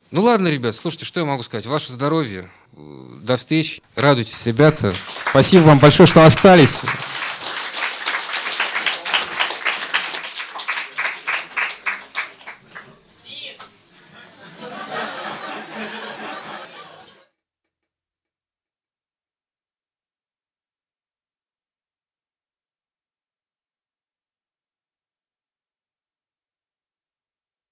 Ну ладно, ребят, слушайте, что я могу сказать? Ваше здоровье. До встречи. Радуйтесь, ребята. Спасибо вам большое, что остались.